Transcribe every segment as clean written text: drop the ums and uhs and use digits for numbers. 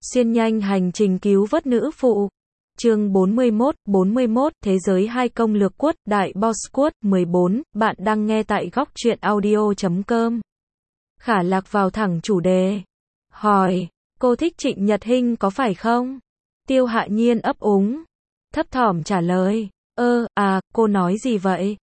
Xuyên nhanh hành trình cứu vớt nữ phụ. Chương 41, Thế giới 2 công lược quất, đại boss quất, 14, bạn đang nghe tại góc truyện audio.com. Khả Lạc vào thẳng chủ đề. Hỏi, cô thích Trịnh Nhật Hinh có phải không? Tiêu Hạ Nhiên ấp úng. Thấp thỏm trả lời, cô nói gì vậy?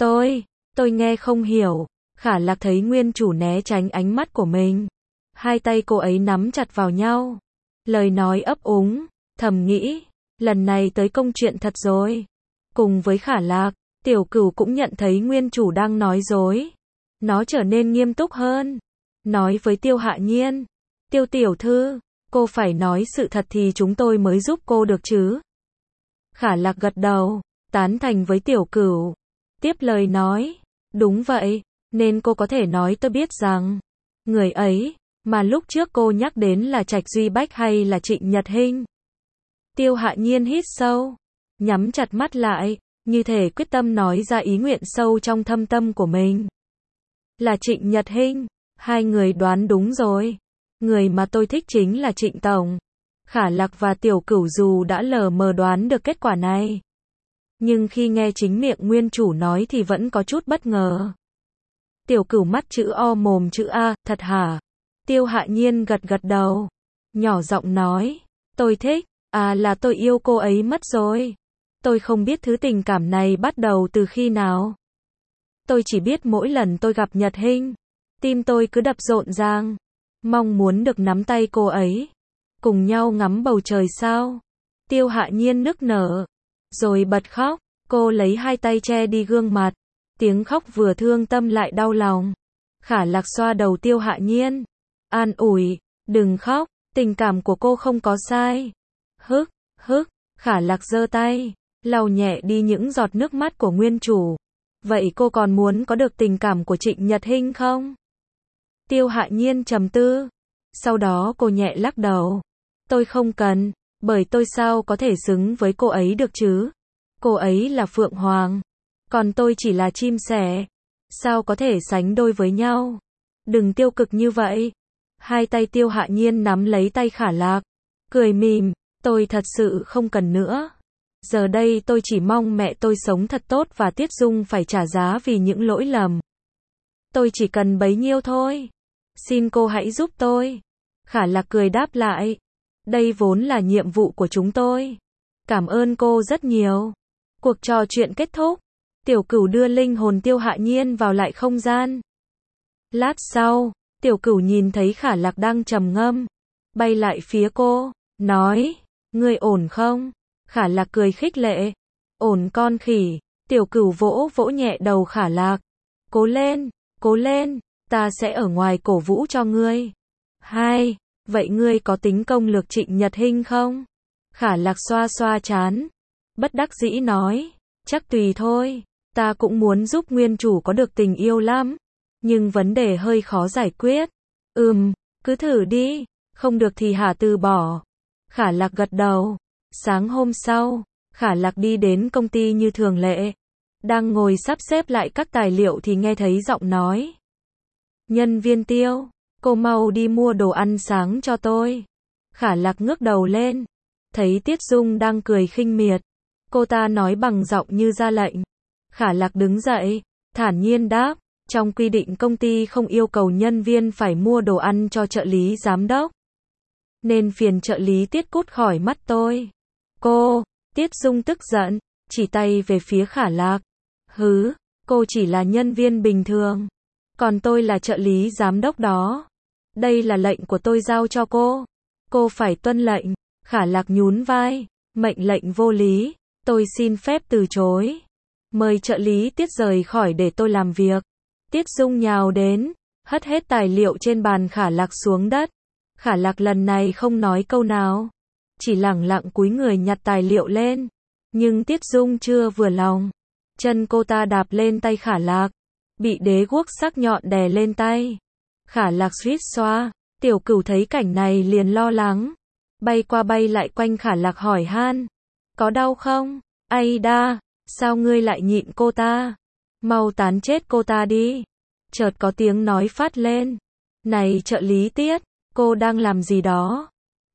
Tôi nghe không hiểu. Khả Lạc thấy nguyên chủ né tránh ánh mắt của mình. Hai tay cô ấy nắm chặt vào nhau. Lời nói ấp úng, thầm nghĩ, lần này tới công chuyện thật rồi. Cùng với Khả Lạc, Tiểu Cửu cũng nhận thấy nguyên chủ đang nói dối. Nó trở nên nghiêm túc hơn. Nói với Tiêu Hạ Nhiên, Tiêu tiểu thư, cô phải nói sự thật thì chúng tôi mới giúp cô được chứ. Khả Lạc gật đầu, tán thành với Tiểu Cửu. Tiếp lời nói, đúng vậy, nên cô có thể nói tôi biết rằng, người ấy, mà lúc trước cô nhắc đến là Trạch Duy Bách hay là Trịnh Nhật Hinh? Tiêu Hạ Nhiên hít sâu, nhắm chặt mắt lại, như thể quyết tâm nói ra ý nguyện sâu trong thâm tâm của mình. Là Trịnh Nhật Hinh, hai người đoán đúng rồi. Người mà tôi thích chính là Trịnh Tổng. Khả Lạc và Tiểu Cửu dù đã lờ mờ đoán được kết quả này, nhưng khi nghe chính miệng nguyên chủ nói thì vẫn có chút bất ngờ. Tiểu Cửu mắt chữ O mồm chữ A, thật hả? Tiêu Hạ Nhiên gật gật đầu, nhỏ giọng nói, tôi thích, là tôi yêu cô ấy mất rồi. Tôi không biết thứ tình cảm này bắt đầu từ khi nào. Tôi chỉ biết mỗi lần tôi gặp Nhật Hinh, tim tôi cứ đập rộn ràng, mong muốn được nắm tay cô ấy, cùng nhau ngắm bầu trời sao. Tiêu Hạ Nhiên nức nở, rồi bật khóc, cô lấy hai tay che đi gương mặt, tiếng khóc vừa thương tâm lại đau lòng. Khả Lạc xoa đầu Tiêu Hạ Nhiên, an ủi, đừng khóc, tình cảm của cô không có sai. Khả Lạc giơ tay, lau nhẹ đi những giọt nước mắt của nguyên chủ. Vậy cô còn muốn có được tình cảm của Trịnh Nhật Hinh không? Tiêu Hạ Nhiên trầm tư, sau đó cô nhẹ lắc đầu. Tôi không cần, bởi tôi sao có thể xứng với cô ấy được chứ? Cô ấy là Phượng Hoàng, còn tôi chỉ là chim sẻ. Sao có thể sánh đôi với nhau? Đừng tiêu cực như vậy. Hai tay Tiêu Hạ Nhiên nắm lấy tay Khả Lạc, cười mỉm, tôi thật sự không cần nữa. Giờ đây tôi chỉ mong mẹ tôi sống thật tốt và Tiết Dung phải trả giá vì những lỗi lầm. Tôi chỉ cần bấy nhiêu thôi. Xin cô hãy giúp tôi. Khả Lạc cười đáp lại. Đây vốn là nhiệm vụ của chúng tôi. Cảm ơn cô rất nhiều. Cuộc trò chuyện kết thúc. Tiểu Cửu đưa linh hồn Tiêu Hạ Nhiên vào lại không gian. Lát sau, Tiểu Cửu nhìn thấy Khả Lạc đang trầm ngâm, bay lại phía cô, nói, ngươi ổn không? Khả Lạc cười khích lệ, ổn con khỉ. Tiểu Cửu vỗ vỗ nhẹ đầu Khả Lạc, cố lên, ta sẽ ở ngoài cổ vũ cho ngươi. Vậy ngươi có tính công lược Trịnh Nhật Hinh không? Khả Lạc xoa xoa trán, bất đắc dĩ nói, chắc tùy thôi, ta cũng muốn giúp nguyên chủ có được tình yêu lắm, nhưng vấn đề hơi khó giải quyết. Cứ thử đi, không được thì hả từ bỏ. Khả Lạc gật đầu. Sáng hôm sau, Khả Lạc đi đến công ty như thường lệ. Đang ngồi sắp xếp lại các tài liệu thì nghe thấy giọng nói. Nhân viên Tiêu, cô mau đi mua đồ ăn sáng cho tôi. Khả Lạc ngước đầu lên, thấy Tiết Dung đang cười khinh miệt. Cô ta nói bằng giọng như ra lệnh. Khả Lạc đứng dậy, thản nhiên đáp, trong quy định công ty không yêu cầu nhân viên phải mua đồ ăn cho trợ lý giám đốc, nên phiền trợ lý Tiết cút khỏi mắt tôi. Cô, Tiết Dung tức giận, chỉ tay về phía Khả Lạc. Cô chỉ là nhân viên bình thường, còn tôi là trợ lý giám đốc đó. Đây là lệnh của tôi giao cho cô phải tuân lệnh. Khả Lạc nhún vai, mệnh lệnh vô lý, tôi xin phép từ chối. Mời trợ lý Tiết rời khỏi để tôi làm việc. Tiết Dung nhào đến, hất hết tài liệu trên bàn Khả Lạc xuống đất. Khả Lạc lần này không nói câu nào, chỉ lẳng lặng cúi người nhặt tài liệu lên. Nhưng Tiết Dung chưa vừa lòng, chân cô ta đạp lên tay Khả Lạc, bị đế guốc sắc nhọn đè lên tay. Khả Lạc suýt xoa. Tiểu Cửu thấy cảnh này liền lo lắng, bay qua bay lại quanh Khả Lạc hỏi han, có đau không? Ai đa, sao ngươi lại nhịn cô ta? Mau tán chết cô ta đi. Chợt có tiếng nói phát lên, này trợ lý Tiết, cô đang làm gì đó?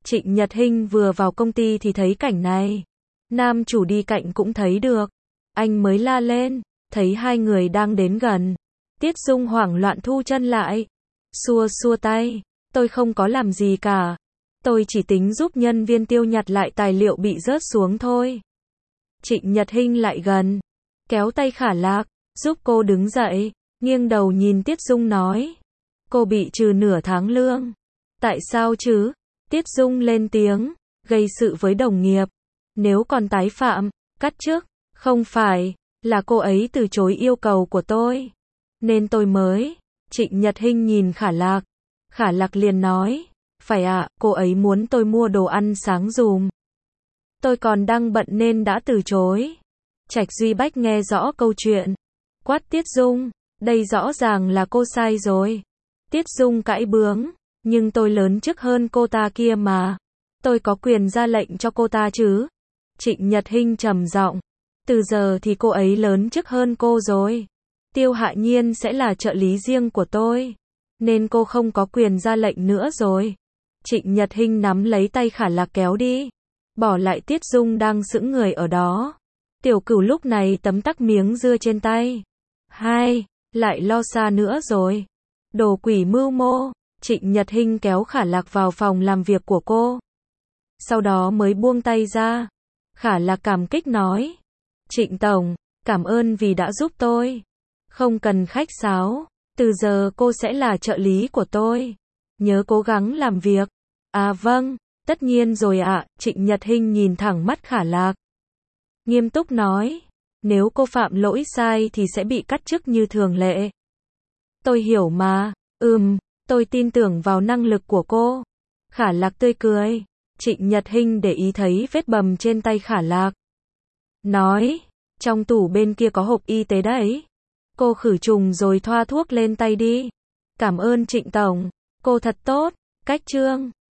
Trịnh Nhật Hinh vừa vào công ty thì thấy cảnh này. Nam chủ đi cạnh cũng thấy được. Anh mới la lên, thấy hai người đang đến gần. Tiết Dung hoảng loạn thu chân lại. Xua xua tay, tôi không có làm gì cả. Tôi chỉ tính giúp nhân viên Tiêu nhặt lại tài liệu bị rớt xuống thôi. Trịnh Nhật Hinh lại gần, kéo tay Khả Lạc, giúp cô đứng dậy, nghiêng đầu nhìn Tiết Dung nói. Cô bị trừ nửa tháng lương. Tại sao chứ? Tiết Dung lên tiếng, gây sự với đồng nghiệp. Nếu còn tái phạm, cắt chức. Không phải, là cô ấy từ chối yêu cầu của tôi. Nên tôi mới. Trịnh Nhật Hinh nhìn Khả Lạc. Khả Lạc liền nói. Phải ạ, cô ấy muốn tôi mua đồ ăn sáng dùm. Tôi còn đang bận nên đã từ chối. Trạch Duy Bách nghe rõ câu chuyện. Quát Tiết Dung, đây rõ ràng là cô sai rồi. Tiết Dung cãi bướng, nhưng tôi lớn chức hơn cô ta kia mà. Tôi có quyền ra lệnh cho cô ta chứ. Trịnh Nhật Hinh trầm giọng. Từ giờ thì cô ấy lớn chức hơn cô rồi. Tiêu Hạ Nhiên sẽ là trợ lý riêng của tôi. Nên cô không có quyền ra lệnh nữa rồi. Trịnh Nhật Hinh nắm lấy tay Khả Lạc kéo đi. Bỏ lại Tiết Dung đang sững người ở đó. Tiểu Cửu lúc này tấm tắc miếng dưa trên tay. Lại lo xa nữa rồi. Đồ quỷ mưu mô. Trịnh Nhật Hinh kéo Khả Lạc vào phòng làm việc của cô. Sau đó mới buông tay ra. Khả Lạc cảm kích nói. Trịnh Tổng, cảm ơn vì đã giúp tôi. Không cần khách sáo. Từ giờ cô sẽ là trợ lý của tôi. Nhớ cố gắng làm việc. À vâng, tất nhiên rồi ạ. Trịnh Nhật Hinh nhìn thẳng mắt Khả Lạc. Nghiêm túc nói. Nếu cô phạm lỗi sai thì sẽ bị cắt chức như thường lệ. Tôi hiểu mà. Tôi tin tưởng vào năng lực của cô. Khả Lạc tươi cười. Trịnh Nhật Hinh để ý thấy vết bầm trên tay Khả Lạc. Nói, trong tủ bên kia có hộp y tế đấy. Cô khử trùng rồi thoa thuốc lên tay đi. Cảm ơn Trịnh Tổng, cô thật tốt. Cách chương